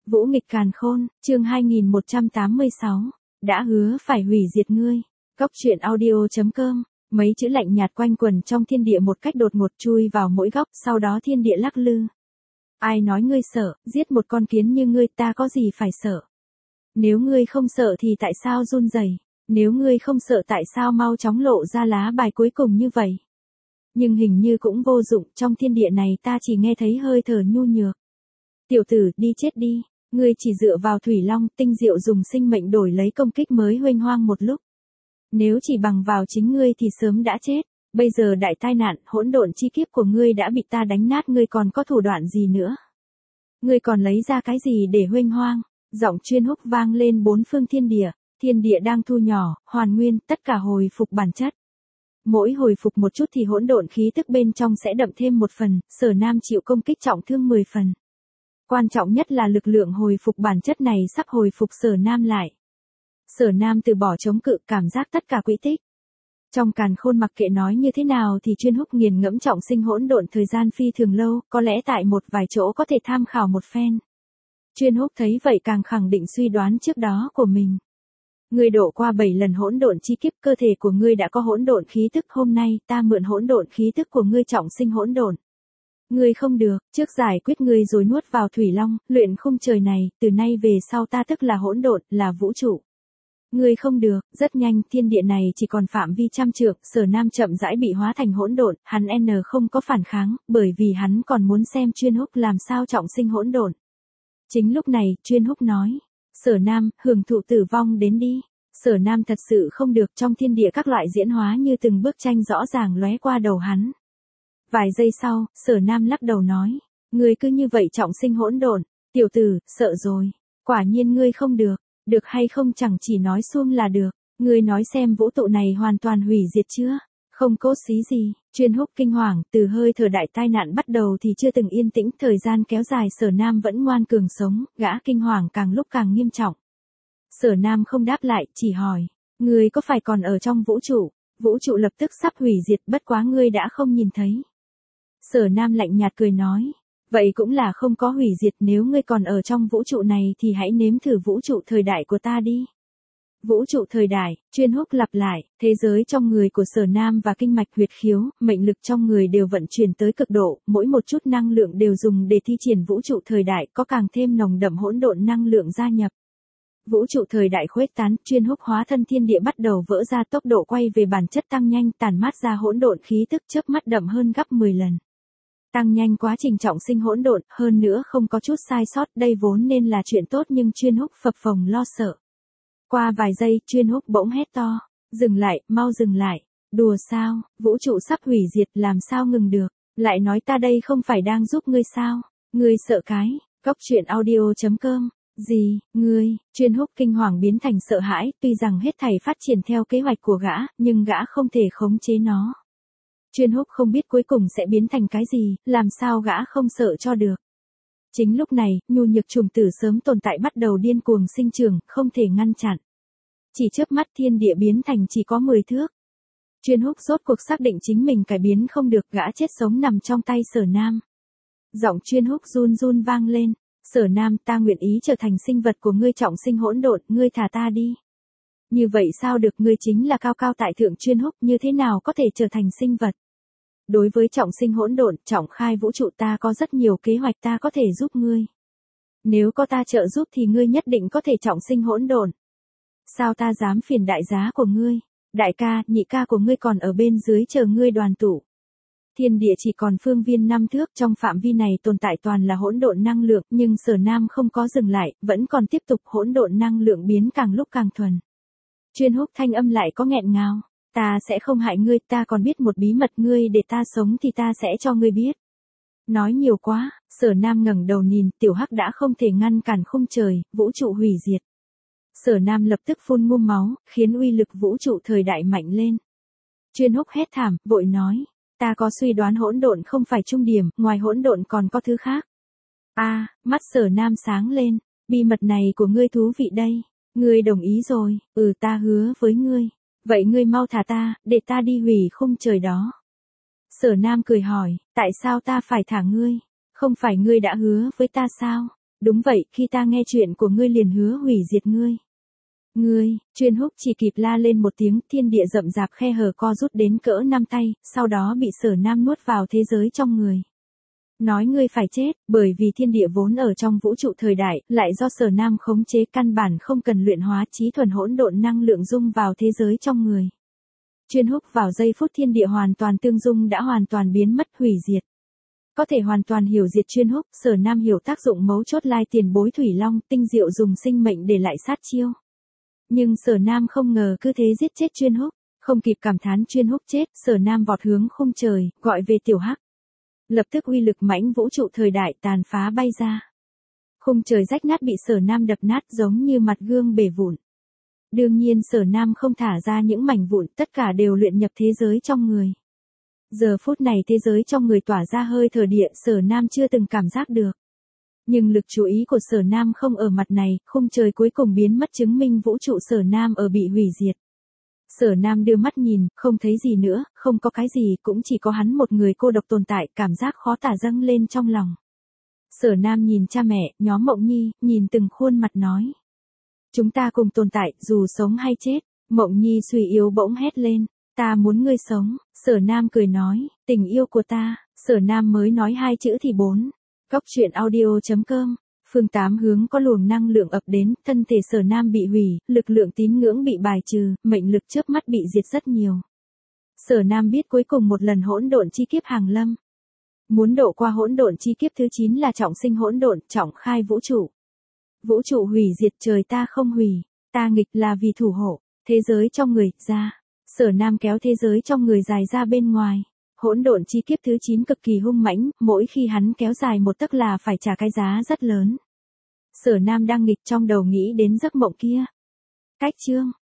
Vũ nghịch càn khôn, chương 2186, đã hứa phải hủy diệt ngươi. Góc truyện audio.com, mấy chữ lạnh nhạt quanh quẩn trong thiên địa một cách đột ngột chui vào mỗi góc, sau đó thiên địa lắc lư. Ai nói ngươi sợ, giết một con kiến như ngươi ta có gì phải sợ. Nếu ngươi không sợ thì tại sao run rẩy? Nếu ngươi không sợ tại sao mau chóng lộ ra lá bài cuối cùng như vậy? Nhưng hình như cũng vô dụng, trong thiên địa này ta chỉ nghe thấy hơi thở nhu nhược. Tiểu tử, đi chết đi, ngươi chỉ dựa vào thủy long, tinh diệu dùng sinh mệnh đổi lấy công kích mới huênh hoang một lúc. Nếu chỉ bằng vào chính ngươi thì sớm đã chết, bây giờ đại tai nạn, hỗn độn chi kiếp của ngươi đã bị ta đánh nát, ngươi còn có thủ đoạn gì nữa? Ngươi còn lấy ra cái gì để huênh hoang? Giọng chuyên húc vang lên bốn phương thiên địa đang thu nhỏ, hoàn nguyên, tất cả hồi phục bản chất. Mỗi hồi phục một chút thì hỗn độn khí tức bên trong sẽ đậm thêm một phần, Sở Nam chịu công kích trọng thương 10 phần. Quan trọng nhất là lực lượng hồi phục bản chất này sắp hồi phục Sở Nam lại. Sở Nam từ bỏ chống cự, cảm giác tất cả quỹ tích. Trong càn khôn mặc kệ nói như thế nào thì chuyên húc nghiền ngẫm trọng sinh hỗn độn thời gian phi thường lâu, có lẽ tại một vài chỗ có thể tham khảo một phen. Chuyên húc thấy vậy càng khẳng định suy đoán trước đó của mình. Ngươi độ qua 7 lần hỗn độn chi kiếp, cơ thể của ngươi đã có hỗn độn khí tức, hôm nay ta mượn hỗn độn khí tức của ngươi trọng sinh hỗn độn. Ngươi không được, trước giải quyết ngươi rồi nuốt vào thủy long, luyện khung trời này, từ nay về sau ta tức là hỗn độn, là vũ trụ. Ngươi không được, rất nhanh, thiên địa này chỉ còn phạm vi trăm trượng, Sở Nam chậm rãi bị hóa thành hỗn độn, hắn không có phản kháng, bởi vì hắn còn muốn xem chuyên húc làm sao trọng sinh hỗn độn. Chính lúc này, chuyên húc nói, Sở Nam, hưởng thụ tử vong đến đi. Sở Nam thật sự không được, trong thiên địa các loại diễn hóa như từng bức tranh rõ ràng lóe qua đầu hắn. Vài giây sau, Sở Nam lắc đầu nói, ngươi cứ như vậy trọng sinh hỗn độn, tiểu tử, sợ rồi. Quả nhiên ngươi không được, được hay không chẳng chỉ nói suông là được, ngươi nói xem vũ trụ này hoàn toàn hủy diệt chưa? Không cố xí gì, chuyên húc kinh hoàng, từ hơi thở đại tai nạn bắt đầu thì chưa từng yên tĩnh, thời gian kéo dài Sở Nam vẫn ngoan cường sống, gã kinh hoàng càng lúc càng nghiêm trọng. Sở Nam không đáp lại, chỉ hỏi, ngươi có phải còn ở trong vũ trụ lập tức sắp hủy diệt, bất quá ngươi đã không nhìn thấy. Sở Nam lạnh nhạt cười nói, vậy cũng là không có hủy diệt, nếu ngươi còn ở trong vũ trụ này thì hãy nếm thử vũ trụ thời đại của ta đi. Vũ trụ thời đại, chuyên húc lặp lại, thế giới trong người của Sở Nam và kinh mạch huyệt khiếu, mệnh lực trong người đều vận chuyển tới cực độ, mỗi một chút năng lượng đều dùng để thi triển vũ trụ thời đại, có càng thêm nồng đậm hỗn độn năng lượng gia nhập. Vũ trụ thời đại khuếch tán, chuyên húc hóa thân thiên địa bắt đầu vỡ ra, tốc độ quay về bản chất tăng nhanh, tản mát ra hỗn độn khí tức chớp mắt đậm hơn gấp 10 lần. Tăng nhanh quá trình trọng sinh hỗn độn, hơn nữa không có chút sai sót, đây vốn nên là chuyện tốt nhưng chuyên húc phập phồng lo sợ. Qua vài giây, chuyên húc bỗng hét to, dừng lại, mau dừng lại, đùa sao, vũ trụ sắp hủy diệt làm sao ngừng được, lại nói ta đây không phải đang giúp ngươi sao, ngươi sợ cái, góc truyện audio.com. Gì, ngươi, chuyên húc kinh hoàng biến thành sợ hãi, tuy rằng hết thảy phát triển theo kế hoạch của gã, nhưng gã không thể khống chế nó. Chuyên húc không biết cuối cùng sẽ biến thành cái gì, làm sao gã không sợ cho được. Chính lúc này, nhu nhược trùng tử sớm tồn tại bắt đầu điên cuồng sinh trưởng, không thể ngăn chặn. Chỉ chớp mắt thiên địa biến thành chỉ có 10 thước. Chuyên húc rốt cuộc xác định chính mình cải biến không được, gã chết sống nằm trong tay Sở Nam. Giọng chuyên húc run run vang lên. Sở Nam, ta nguyện ý trở thành sinh vật của ngươi, trọng sinh hỗn độn, ngươi thả ta đi. Như vậy sao được, ngươi chính là cao cao tại thượng chuyên húc, như thế nào có thể trở thành sinh vật? Đối với trọng sinh hỗn độn, trọng khai vũ trụ, ta có rất nhiều kế hoạch, ta có thể giúp ngươi. Nếu có ta trợ giúp thì ngươi nhất định có thể trọng sinh hỗn độn. Sao ta dám phiền đại giá của ngươi? Đại ca, nhị ca của ngươi còn ở bên dưới chờ ngươi đoàn tụ. Thiên địa chỉ còn phương viên 5 thước, trong phạm vi này tồn tại toàn là hỗn độn năng lượng, nhưng Sở Nam không có dừng lại, vẫn còn tiếp tục, hỗn độn năng lượng biến càng lúc càng thuần. Chuyên húc thanh âm lại có nghẹn ngào, ta sẽ không hại ngươi, ta còn biết một bí mật, ngươi để ta sống thì ta sẽ cho ngươi biết. Nói nhiều quá, Sở Nam ngẩng đầu nhìn, tiểu hắc đã không thể ngăn cản khung trời, vũ trụ hủy diệt. Sở Nam lập tức phun ngụm máu, khiến uy lực vũ trụ thời đại mạnh lên. Chuyên húc hét thảm, vội nói. Ta có suy đoán hỗn độn không phải trung điểm, ngoài hỗn độn còn có thứ khác. Mắt Sở Nam sáng lên, bí mật này của ngươi thú vị đây, ngươi đồng ý rồi, ta hứa với ngươi, vậy ngươi mau thả ta, để ta đi hủy khung trời đó. Sở Nam cười hỏi, tại sao ta phải thả ngươi, không phải ngươi đã hứa với ta sao, Đúng vậy, khi ta nghe chuyện của ngươi liền hứa hủy diệt ngươi. Ngươi, Chuyên Húc chỉ kịp la lên một tiếng, thiên địa rậm rạp khe hở co rút đến cỡ 5 tay, sau đó bị Sở Nam nuốt vào thế giới trong người. Nói ngươi phải chết, bởi vì thiên địa vốn ở trong vũ trụ thời đại, lại do Sở Nam khống chế căn bản không cần luyện hóa trí thuần hỗn độn năng lượng dung vào thế giới trong người. Chuyên Húc vào giây phút thiên địa hoàn toàn tương dung đã hoàn toàn biến mất hủy diệt. Có thể hoàn toàn hiểu diệt Chuyên Húc, Sở Nam hiểu tác dụng mấu chốt lai tiền bối Thủy Long, tinh diệu dùng sinh mệnh để lại sát chiêu. Nhưng Sở Nam không ngờ cứ thế giết chết Chuyên Húc, không kịp cảm thán Chuyên Húc chết, Sở Nam vọt hướng khung trời, gọi về Tiểu Hắc. Lập tức uy lực mãnh vũ trụ thời đại tàn phá bay ra. Khung trời rách nát bị Sở Nam đập nát giống như mặt gương bể vụn. Đương nhiên Sở Nam không thả ra những mảnh vụn, tất cả đều luyện nhập thế giới trong người. Giờ phút này thế giới trong người tỏa ra hơi thở địa Sở Nam chưa từng cảm giác được. Nhưng lực chú ý của Sở Nam không ở mặt này, khung trời cuối cùng biến mất chứng minh vũ trụ Sở Nam ở bị hủy diệt. Sở Nam đưa mắt nhìn, không thấy gì nữa, không có cái gì, cũng chỉ có hắn một người cô độc tồn tại, cảm giác khó tả dâng lên trong lòng. Sở Nam nhìn cha mẹ, nhóm Mộng Nhi, nhìn từng khuôn mặt nói. Chúng ta cùng tồn tại, dù sống hay chết. Mộng Nhi suy yếu bỗng hét lên, ta muốn ngươi sống. Sở Nam cười nói, tình yêu của ta. Sở Nam mới nói 2 chữ thì 4. Góc truyện audio.com. Phương 8 hướng có luồng năng lượng ập đến, thân thể Sở Nam bị hủy, lực lượng tín ngưỡng bị bài trừ, mệnh lực chớp mắt bị diệt rất nhiều. Sở Nam biết cuối cùng một lần hỗn độn chi kiếp hàng lâm. Muốn độ qua hỗn độn chi kiếp thứ 9 là trọng sinh hỗn độn, trọng khai vũ trụ. Vũ trụ hủy diệt trời ta không hủy, ta nghịch là vì thủ hộ, thế giới trong người, ra. Sở Nam kéo thế giới trong người dài ra bên ngoài. Hỗn độn chi kiếp thứ 9 cực kỳ hung mãnh, mỗi khi hắn kéo dài một tấc là phải trả cái giá rất lớn. Sở Nam đang nghịch trong đầu nghĩ đến giấc mộng kia. Cách chương